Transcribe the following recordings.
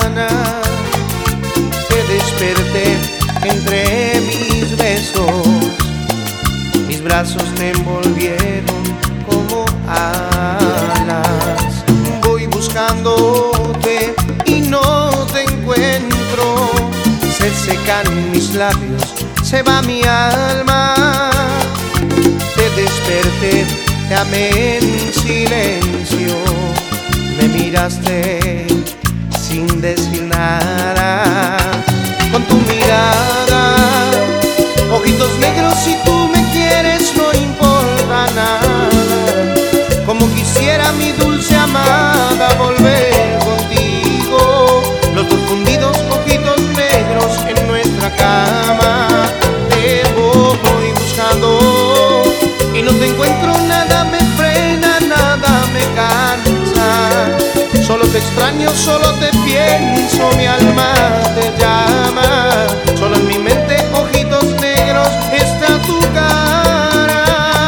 mañana te desperté entre mis besos, mis brazos te envolvieron como alas. Voy buscándote y no te encuentro, se secan mis labios, se va mi alma. Te desperté, te amé en silencio, me miraste sin decir nada. Con tu mirada, ojitos negros, si tú me quieres no importa nada. Como quisiera mi dulce amada volver contigo. Los dos fundidos ojitos negros en nuestra cama. Te voy buscando y no te encuentro, nada me frena, nada me cansa. Solo te extraño, solo te pienso, mi alma te llama. Solo en mi mente, ojitos negros, está tu cara.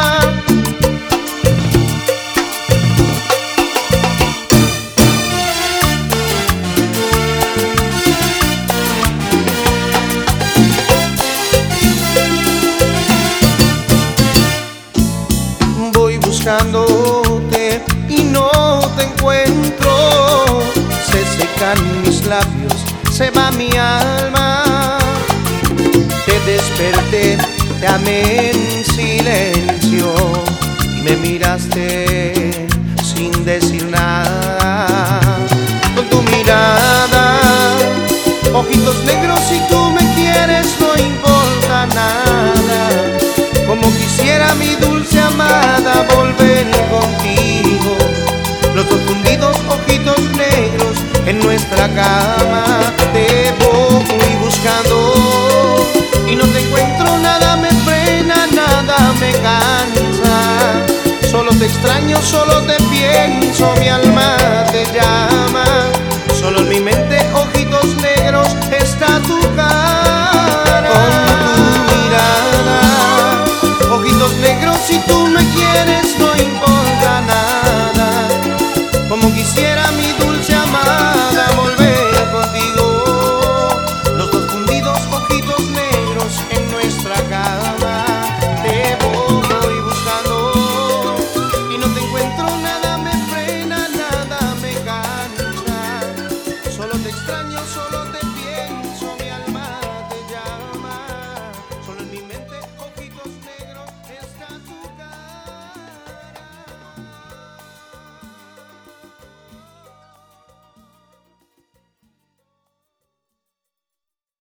Voy buscándote y no te encuentro, se secan mis labios, se va mi alma. Te desperté, te amé en silencio y me miraste sin decir nada. Con tu mirada, ojitos negros, si tú me quieres no importa nada. Como quisiera mi dulce amada volver contigo. Los dos fundidos ojitos negros en nuestra cama. Te voy buscando y no te encuentro, nada me frena, nada me cansa. Solo te extraño, solo te pienso, mi alma te llama. Solo en mi mente, ojitos negros, está tu cara. Con tu mirada, ojitos negros, si tú me quieres no importa nada. Como quisiera mi dulce amada volver contigo. Los dos fundidos ojitos negros en nuestra cama. Te voy buscando y no te encuentro, nada me frena, nada me cansa. Solo te extraño, solo te